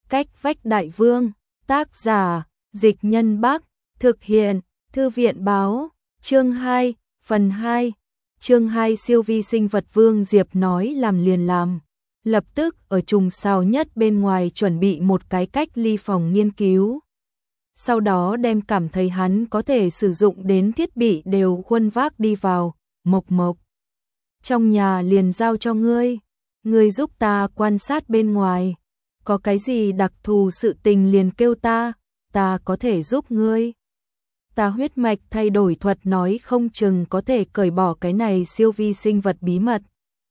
Cách vách đại vương, tác giả, Dịch Nhân Bắc, thực hiện, Thư viện báo, chương 2, phần 2. Chương 2 siêu vi sinh vật Vương Diệp nói làm liền làm. Lập tức ở trùng sao nhất bên ngoài chuẩn bị một cái cách ly phòng nghiên cứu. Sau đó đem cảm thấy hắn có thể sử dụng đến thiết bị đều khuân vác đi vào, Mộc Mộc. Trong nhà liền giao cho ngươi giúp ta quan sát bên ngoài. Có cái gì đặc thù sự tình liền kêu ta có thể giúp ngươi. Ta huyết mạch thay đổi thuật nói không chừng có thể cởi bỏ cái này siêu vi sinh vật bí mật.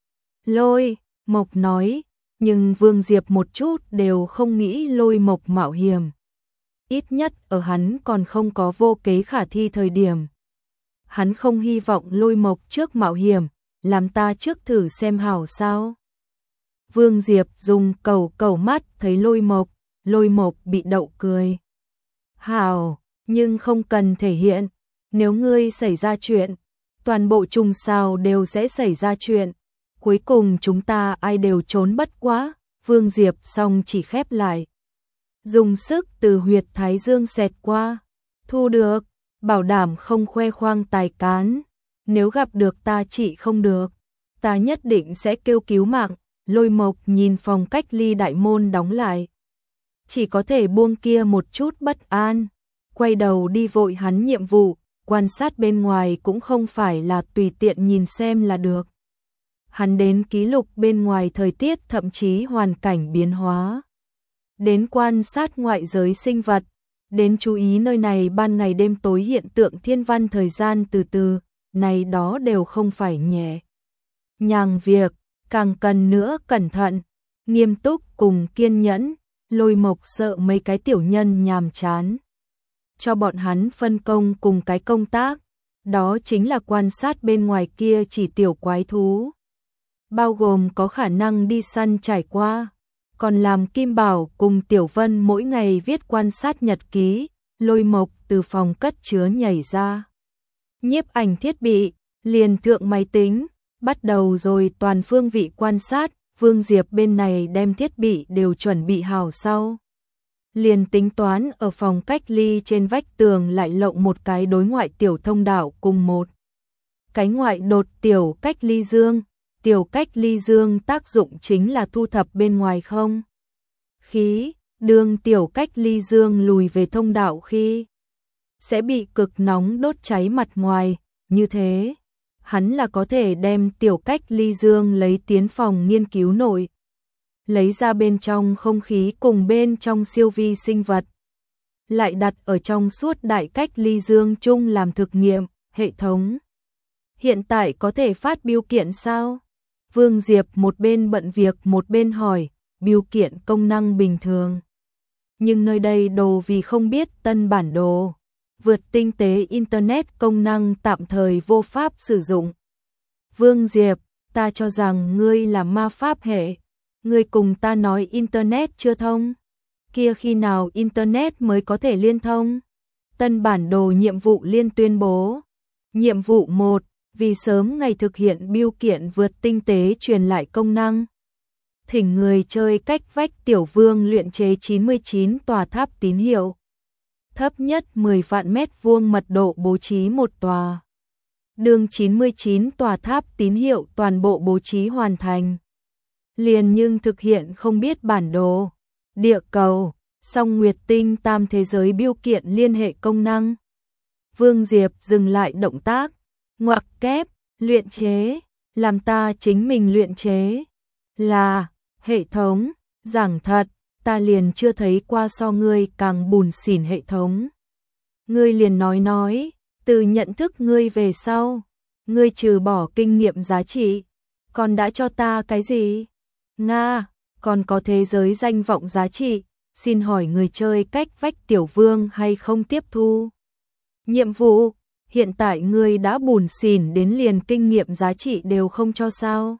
Lôi Mộc nói, nhưng Vương Diệp một chút đều không nghĩ Lôi Mộc mạo hiểm. Ít nhất ở hắn còn không có vô kế khả thi thời điểm. Hắn không hy vọng Lôi Mộc trước mạo hiểm, làm ta trước thử xem hảo sao. Vương Diệp dùng cầu mắt thấy Lôi Mộc bị đậu cười. Hảo, nhưng không cần thể hiện, nếu ngươi xảy ra chuyện, toàn bộ trùng sao đều sẽ xảy ra chuyện. Cuối cùng chúng ta ai đều trốn bất quá. Vương Diệp xong chỉ khép lại. Dùng sức từ huyệt thái dương xẹt qua. Thu được, bảo đảm không khoe khoang tài cán. Nếu gặp được ta trị không được, ta nhất định sẽ kêu cứu mạng. Lôi Mộc nhìn phòng cách ly đại môn đóng lại. Chỉ có thể buông kia một chút bất an. Quay đầu đi vội hắn nhiệm vụ, quan sát bên ngoài cũng không phải là tùy tiện nhìn xem là được. Hắn đến ký lục bên ngoài thời tiết thậm chí hoàn cảnh biến hóa. Đến quan sát ngoại giới sinh vật, đến chú ý nơi này ban ngày đêm tối hiện tượng thiên văn thời gian từ, này đó đều không phải nhẹ nhàng việc, càng cần nữa cẩn thận, nghiêm túc cùng kiên nhẫn. Lôi Mộc sợ mấy cái tiểu nhân nhàm chán. Cho bọn hắn phân công cùng cái công tác, đó chính là quan sát bên ngoài kia chỉ tiểu quái thú. Bao gồm có khả năng đi săn trải qua, còn làm Kim Bảo cùng Tiểu Vân mỗi ngày viết quan sát nhật ký. Lôi Mộc từ phòng cất chứa nhảy ra. Nhiếp ảnh thiết bị, liền thượng máy tính, bắt đầu rồi toàn phương vị quan sát. Vương Diệp bên này đem thiết bị đều chuẩn bị hảo sau. Liền tính toán ở phòng cách ly trên vách tường lại lộng một cái đối ngoại tiểu thông đạo cùng một cái ngoại đột tiểu cách ly dương. Tiểu cách ly dương tác dụng chính là thu thập bên ngoài không khí, đường tiểu cách ly dương lùi về thông đạo khi sẽ bị cực nóng đốt cháy mặt ngoài, như thế hắn là có thể đem tiểu cách ly dương lấy tiến phòng nghiên cứu nội, lấy ra bên trong không khí cùng bên trong siêu vi sinh vật, lại đặt ở trong suốt đại cách ly dương chung làm thực nghiệm. Hệ thống hiện tại có thể phát bưu kiện sao? Vương Diệp một bên bận việc một bên hỏi. Bưu kiện công năng bình thường, nhưng nơi đây đồ vì không biết tân bản đồ, vượt tinh tế internet công năng tạm thời vô pháp sử dụng. Vương Diệp, ta cho rằng ngươi là ma pháp hệ, ngươi cùng ta nói internet chưa thông, kia khi nào internet mới có thể liên thông? Tân bản đồ nhiệm vụ liên tuyên bố. Nhiệm vụ 1, vì sớm ngày thực hiện bưu kiện vượt tinh tế truyền lại công năng. Thỉnh người chơi cách vách tiểu vương luyện chế 99 tòa tháp tín hiệu. Thấp nhất 10 vạn mét vuông mật độ bố trí một tòa. Đường 99 tòa tháp tín hiệu toàn bộ bố trí hoàn thành. Liền nhưng thực hiện không biết bản đồ, địa cầu, song nguyệt tinh tam thế giới bưu kiện liên hệ công năng. Vương Diệp dừng lại động tác, ngoặc kép, luyện chế, làm ta chính mình luyện chế. Là, hệ thống, giảng thật, ta liền chưa thấy qua so ngươi càng bùn xỉn hệ thống. Ngươi liền nói, từ nhận thức ngươi về sau, ngươi trừ bỏ kinh nghiệm giá trị, còn đã cho ta cái gì? Nga, còn có thế giới danh vọng giá trị, xin hỏi người chơi cách vách tiểu vương hay không tiếp thu? Nhiệm vụ, hiện tại ngươi đã bùn xỉn đến liền kinh nghiệm giá trị đều không cho sao?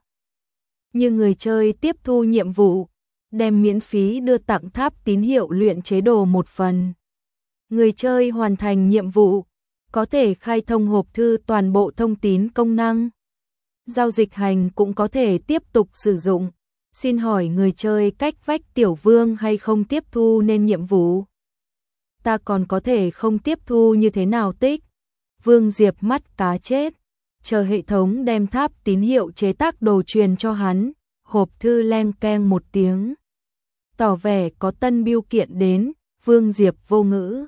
Như người chơi tiếp thu nhiệm vụ, đem miễn phí đưa tặng tháp tín hiệu luyện chế đồ một phần. Người chơi hoàn thành nhiệm vụ, có thể khai thông hộp thư toàn bộ thông tín công năng. Giao dịch hành cũng có thể tiếp tục sử dụng. Xin hỏi người chơi cách vách Tiểu Vương hay không tiếp thu nên nhiệm vụ? Ta còn có thể không tiếp thu như thế nào tích? Vương Diệp mắt cá chết, chờ hệ thống đem tháp tín hiệu chế tác đồ truyền cho hắn, hộp thư leng keng một tiếng. Tỏ vẻ có tân bưu kiện đến, Vương Diệp vô ngữ.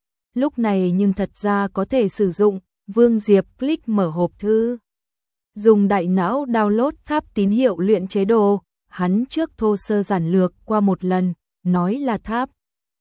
Lúc này nhưng thật ra có thể sử dụng, Vương Diệp click mở hộp thư. Dùng đại não download tháp tín hiệu luyện chế đồ, hắn trước thô sơ giản lược qua một lần, nói là tháp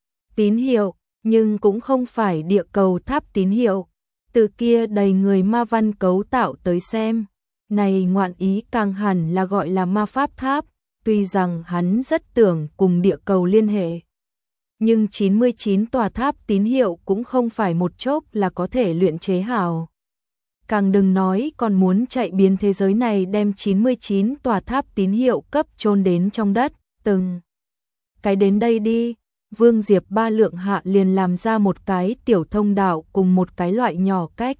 tín hiệu, nhưng cũng không phải địa cầu tháp tín hiệu. Từ kia đầy người ma văn cấu tạo tới xem. Này ngoạn ý càng hẳn là gọi là ma pháp tháp, tuy rằng hắn rất tưởng cùng địa cầu liên hệ. Nhưng 99 tòa tháp tín hiệu cũng không phải một chốc là có thể luyện chế hảo. Càng đừng nói còn muốn chạy biến thế giới này đem 99 tòa tháp tín hiệu cấp chôn đến trong đất, từng cái đến đây đi. Vương Diệp ba lượng hạ liền làm ra một cái tiểu thông đạo cùng một cái loại nhỏ cách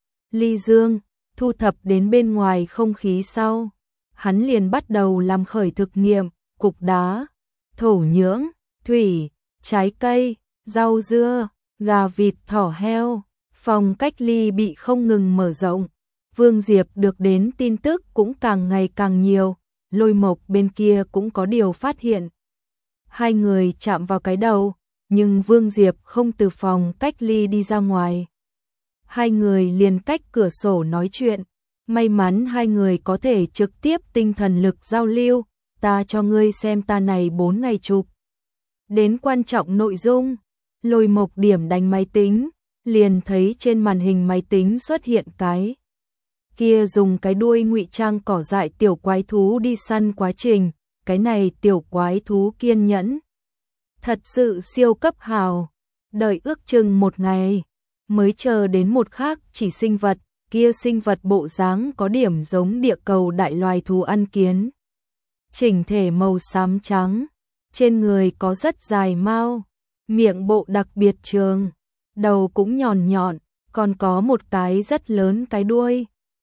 ly dương, thu thập đến bên ngoài không khí sau. Hắn liền bắt đầu làm khởi thực nghiệm, cục đá, thổ nhưỡng, thủy, trái cây, rau dưa, gà vịt thỏ heo. Phòng cách ly bị không ngừng mở rộng. Vương Diệp được đến tin tức cũng càng ngày càng nhiều, Lôi Mộc bên kia cũng có điều phát hiện. Hai người chạm vào cái đầu, nhưng Vương Diệp không từ phòng cách ly đi ra ngoài. Hai người liền cách cửa sổ nói chuyện, may mắn hai người có thể trực tiếp tinh thần lực giao lưu, ta cho ngươi xem ta này 4 ngày chụp. Đến quan trọng nội dung, Lôi Mộc điểm đánh máy tính, liền thấy trên màn hình máy tính xuất hiện cái kia dùng cái đuôi ngụy trang cỏ dại tiểu quái thú đi săn quá trình, cái này tiểu quái thú kiên nhẫn. Thật sự siêu cấp hào, đợi ước chừng 1 ngày, mới chờ đến một khác chỉ sinh vật, kia sinh vật bộ dáng có điểm giống địa cầu đại loài thú ăn kiến. Chỉnh thể màu xám trắng, trên người có rất dài mao, miệng bộ đặc biệt trường, đầu cũng nhọn nhọn, còn có một cái rất lớn cái đuôi,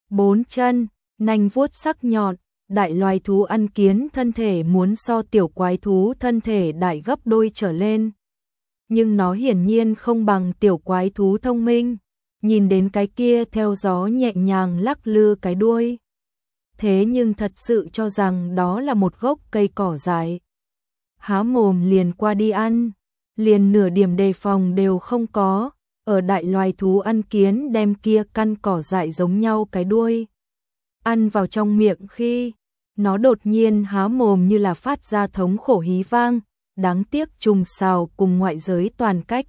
4 chân, nanh vuốt sắc nhọn. Đại loài thú ăn kiến thân thể muốn so tiểu quái thú thân thể đại gấp đôi trở lên. Nhưng nó hiển nhiên không bằng tiểu quái thú thông minh, nhìn đến cái kia theo gió nhẹ nhàng lắc lư cái đuôi. Thế nhưng thật sự cho rằng đó là một gốc cây cỏ dại. Há mồm liền qua đi ăn, liền nửa điểm đề phòng đều không có, ở đại loài thú ăn kiến đem kia căn cỏ dại giống nhau cái đuôi. Ăn vào trong miệng khi nó đột nhiên há mồm như là phát ra thống khổ hí vang, đáng tiếc trùng xào cùng ngoại giới toàn cách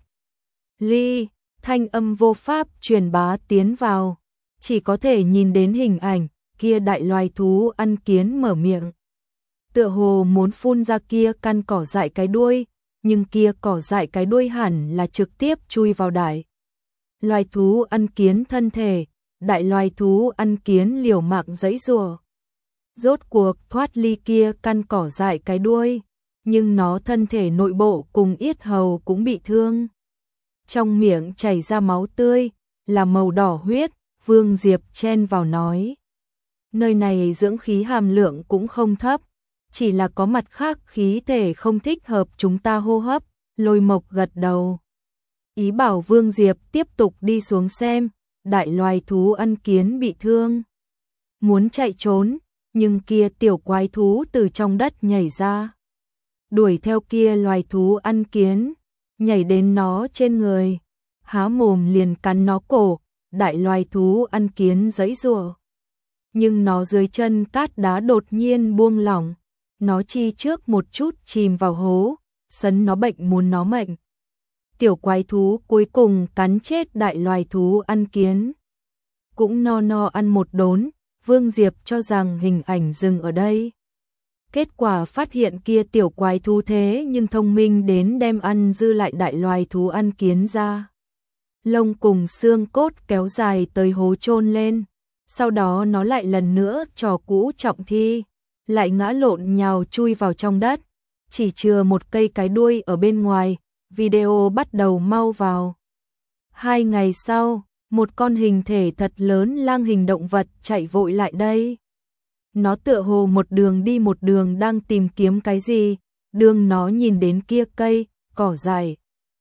ly, thanh âm vô pháp truyền bá tiến vào, chỉ có thể nhìn đến hình ảnh kia đại loài thú ăn kiến mở miệng. Tựa hồ muốn phun ra kia căn cỏ dại cái đuôi, nhưng kia cỏ dại cái đuôi hẳn là trực tiếp chui vào đại loài thú ăn kiến thân thể. Đại loài thú ăn kiến liều mạng giãy giụa, rốt cuộc thoát ly kia căn cỏ dại cái đuôi, nhưng nó thân thể nội bộ cùng yết hầu cũng bị thương. Trong miệng chảy ra máu tươi, là màu đỏ huyết, Vương Diệp chen vào nói. Nơi này dưỡng khí hàm lượng cũng không thấp, chỉ là có mặt khác khí thể không thích hợp chúng ta hô hấp. Lôi Mộc gật đầu, ý bảo Vương Diệp tiếp tục đi xuống xem. Đại loài thú ăn kiến bị thương, muốn chạy trốn, nhưng kia tiểu quái thú từ trong đất nhảy ra, đuổi theo kia loài thú ăn kiến, nhảy đến nó trên người, há mồm liền cắn nó cổ. Đại loài thú ăn kiến giãy giụa, nhưng nó dưới chân cát đá đột nhiên buông lỏng, nó chi trước một chút chìm vào hố, sấn nó bệnh muốn nó mệnh. Tiểu quái thú cuối cùng cắn chết đại loài thú ăn kiến, cũng no ăn một đốn. Vương Diệp cho rằng hình ảnh dừng ở đây, kết quả phát hiện kia tiểu quái thú thế nhưng thông minh đến đem ăn dư lại đại loài thú ăn kiến ra, lông cùng xương cốt kéo dài tới hố chôn lên, sau đó nó lại lần nữa trò cũ trọng thi, lại ngã lộn nhào chui vào trong đất, chỉ chừa một cây cái đuôi ở bên ngoài. Video bắt đầu mau vào. 2 ngày sau, một con hình thể thật lớn lang hình động vật chạy vội lại đây. Nó tựa hồ một đường đi một đường đang tìm kiếm cái gì, đường nó nhìn đến kia cây, cỏ dại.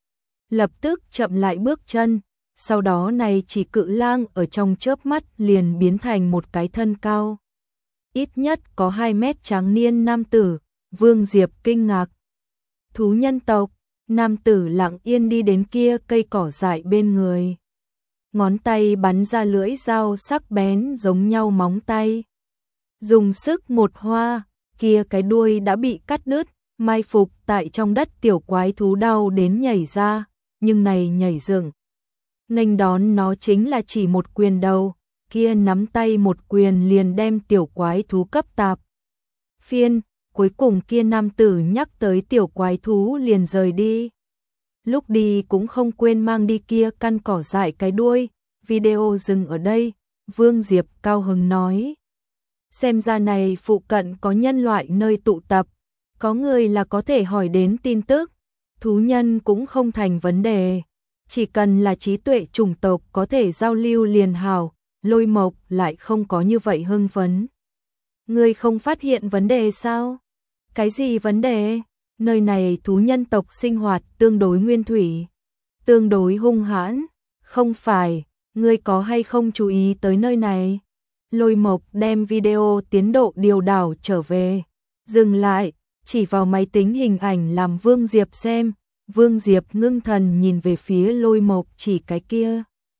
Lập tức chậm lại bước chân, sau đó này chỉ cự lang ở trong chớp mắt liền biến thành một cái thân cao. Ít nhất có 2 mét tráng niên nam tử, Vương Diệp kinh ngạc. Thú nhân tộc, nam tử lặng yên đi đến kia cây cỏ dại bên người. Ngón tay bắn ra lưỡi dao sắc bén giống nhau móng tay. Dùng sức một hoa, kia cái đuôi đã bị cắt đứt, mai phục tại trong đất tiểu quái thú đau đến nhảy ra, nhưng này nhảy dựng. Nghênh đón nó chính là chỉ một quyền đầu, kia nắm tay một quyền liền đem tiểu quái thú cấp tạp. Phiên, cuối cùng kia nam tử nhắc tới tiểu quái thú liền rời đi. Lúc đi cũng không quên mang đi kia căn cỏ dại cái đuôi, video dừng ở đây, Vương Diệp cao hứng nói. Xem ra này phụ cận có nhân loại nơi tụ tập, có người là có thể hỏi đến tin tức, thú nhân cũng không thành vấn đề, chỉ cần là trí tuệ chủng tộc có thể giao lưu liền hảo, Lôi Mộc lại không có như vậy hưng phấn. Ngươi không phát hiện vấn đề sao? Cái gì vấn đề? Nơi này thú nhân tộc sinh hoạt tương đối nguyên thủy, tương đối hung hãn, không phải, ngươi có hay không chú ý tới nơi này? Lôi Mộc đem video tiến độ điều đảo trở về, dừng lại, chỉ vào máy tính hình ảnh làm Vương Diệp xem, Vương Diệp ngưng thần nhìn về phía Lôi Mộc chỉ cái kia.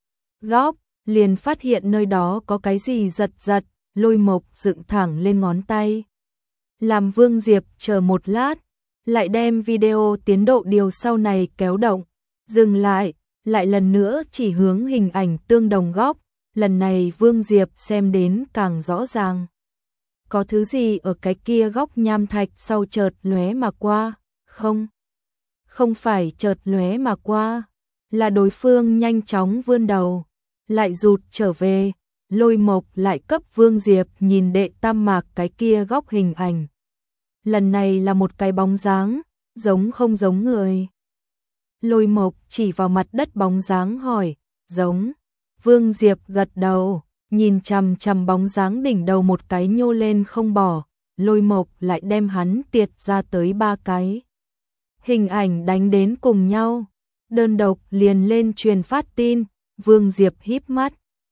Góc, liền phát hiện nơi đó có cái gì giật giật, Lôi Mộc dựng thẳng lên ngón tay. Làm Vương Diệp chờ một lát, lại đem video tiến độ điều sau này kéo động, dừng lại, lại lần nữa chỉ hướng hình ảnh tương đồng góc, lần này Vương Diệp xem đến càng rõ ràng. Có thứ gì ở cái kia góc nham thạch sau chợt lóe mà qua, không phải chợt lóe mà qua, là đối phương nhanh chóng vươn đầu, lại rụt trở về, Lôi Mộc lại cấp Vương Diệp nhìn đệ tam mạc cái kia góc hình ảnh. Lần này là một cái bóng dáng, giống không giống người. Lôi Mộc chỉ vào mặt đất bóng dáng hỏi, giống. Vương Diệp gật đầu, nhìn chằm chằm bóng dáng đỉnh đầu một cái nhô lên không bỏ, Lôi Mộc lại đem hắn tiệt ra tới 3 cái. Hình ảnh đánh đến cùng nhau, đơn độc liền lên truyền phát tin, Vương Diệp híp mắt.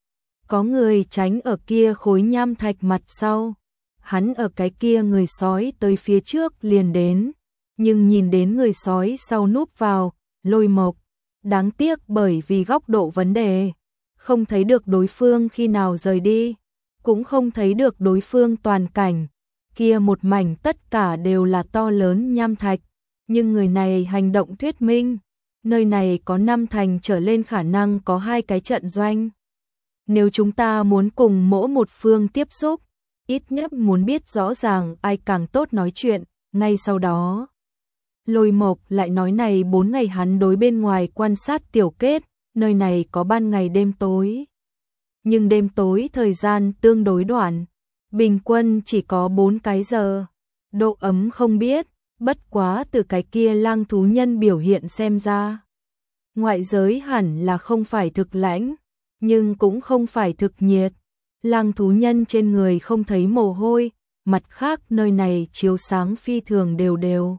Có người tránh ở kia khối nham thạch mặt sau, hắn ở cái kia người sói tới phía trước liền đến, nhưng nhìn đến người sói sau núp vào, Lôi Mộc, đáng tiếc bởi vì góc độ vấn đề, không thấy được đối phương khi nào rời đi, cũng không thấy được đối phương toàn cảnh, kia một mảnh tất cả đều là to lớn nham thạch, nhưng người này hành động thuyết minh, nơi này có 5 thành trở lên khả năng có 2 cái trận doanh. Nếu chúng ta muốn cùng mỗi một phương tiếp xúc, ít nhất muốn biết rõ ràng ai càng tốt nói chuyện, ngay sau đó. Lôi Mộc lại nói này 4 ngày hắn đối bên ngoài quan sát tiểu kết, nơi này có ban ngày đêm tối. Nhưng đêm tối thời gian tương đối đoạn, bình quân chỉ có 4 cái giờ. Độ ấm không biết, bất quá từ cái kia lang thú nhân biểu hiện xem ra. Ngoại giới hẳn là không phải thực lãnh, nhưng cũng không phải thực nhiệt. Lang thú nhân trên người không thấy mồ hôi, mặt khác nơi này chiếu sáng phi thường đều đều.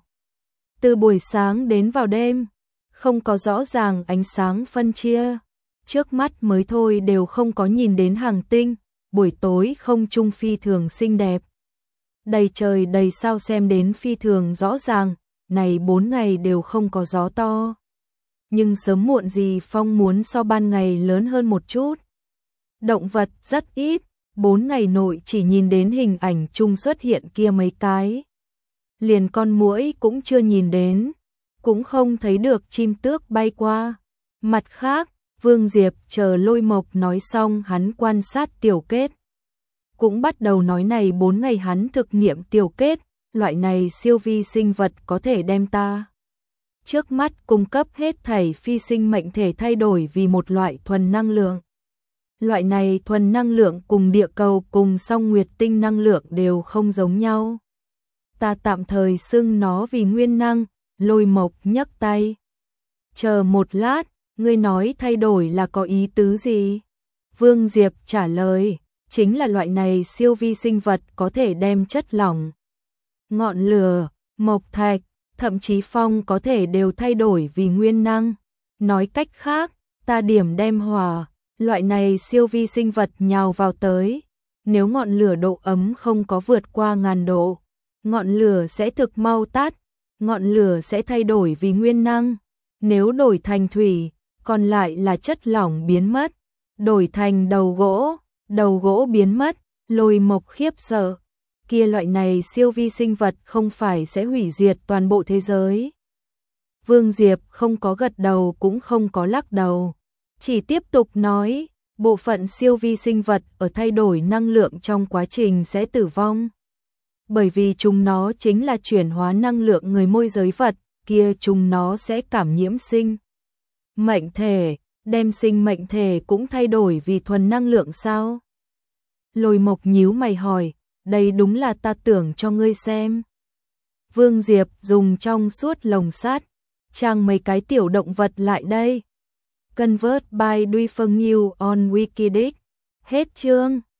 Từ buổi sáng đến vào đêm, không có rõ ràng ánh sáng phân chia. Trước mắt mới thôi đều không có nhìn đến hàng tinh, buổi tối không trung phi thường xinh đẹp. Đầy trời đầy sao xem đến phi thường rõ ràng, này 4 ngày đều không có gió to. Nhưng sớm muộn gì phong muốn so ban ngày lớn hơn một chút. Động vật rất ít, 4 ngày nội chỉ nhìn đến hình ảnh chung xuất hiện kia mấy cái. Liền con muỗi cũng chưa nhìn đến, cũng không thấy được chim tước bay qua. Mặt khác, Vương Diệp chờ Lôi Mộc nói xong hắn quan sát tiểu kết. Cũng bắt đầu nói này 4 ngày hắn thực nghiệm tiểu kết, loại này siêu vi sinh vật có thể đem ta. Trước mắt cung cấp hết thảy phi sinh mệnh thể thay đổi vì một loại thuần năng lượng. Loại này thuần năng lượng cùng địa cầu cùng song nguyệt tinh năng lượng đều không giống nhau. Ta tạm thời xưng nó vì nguyên năng, Lôi Mộc nhấc tay. Chờ một lát, ngươi nói thay đổi là có ý tứ gì? Vương Diệp trả lời, chính là loại này siêu vi sinh vật có thể đem chất lỏng, ngọn lửa, mộc thạch, thậm chí phong có thể đều thay đổi vì nguyên năng. Nói cách khác, ta điểm đem hỏa, loại này siêu vi sinh vật nhào vào tới. Nếu ngọn lửa độ ấm không có vượt qua 1000 độ, ngọn lửa sẽ thực mau tắt, ngọn lửa sẽ thay đổi vì nguyên năng. Nếu đổi thành thủy, còn lại là chất lỏng biến mất. Đổi thành đầu gỗ biến mất, Lôi Mộc khiếp sợ. Kia loại này siêu vi sinh vật không phải sẽ hủy diệt toàn bộ thế giới. Vương Diệp không có gật đầu cũng không có lắc đầu, chỉ tiếp tục nói, bộ phận siêu vi sinh vật ở thay đổi năng lượng trong quá trình sẽ tử vong. Bởi vì chúng nó chính là chuyển hóa năng lượng người môi giới vật, kia chúng nó sẽ cảm nhiễm sinh mệnh thể, đem sinh mệnh thể cũng thay đổi vì thuần năng lượng sao? Lôi Mộc nhíu mày hỏi, đây đúng là ta tưởng cho ngươi xem. Vương Diệp dùng trong suốt lồng sắt, trang mấy cái tiểu động vật lại đây. Convert by Duy Phương Nhiêu on Wikidic. Hết chương.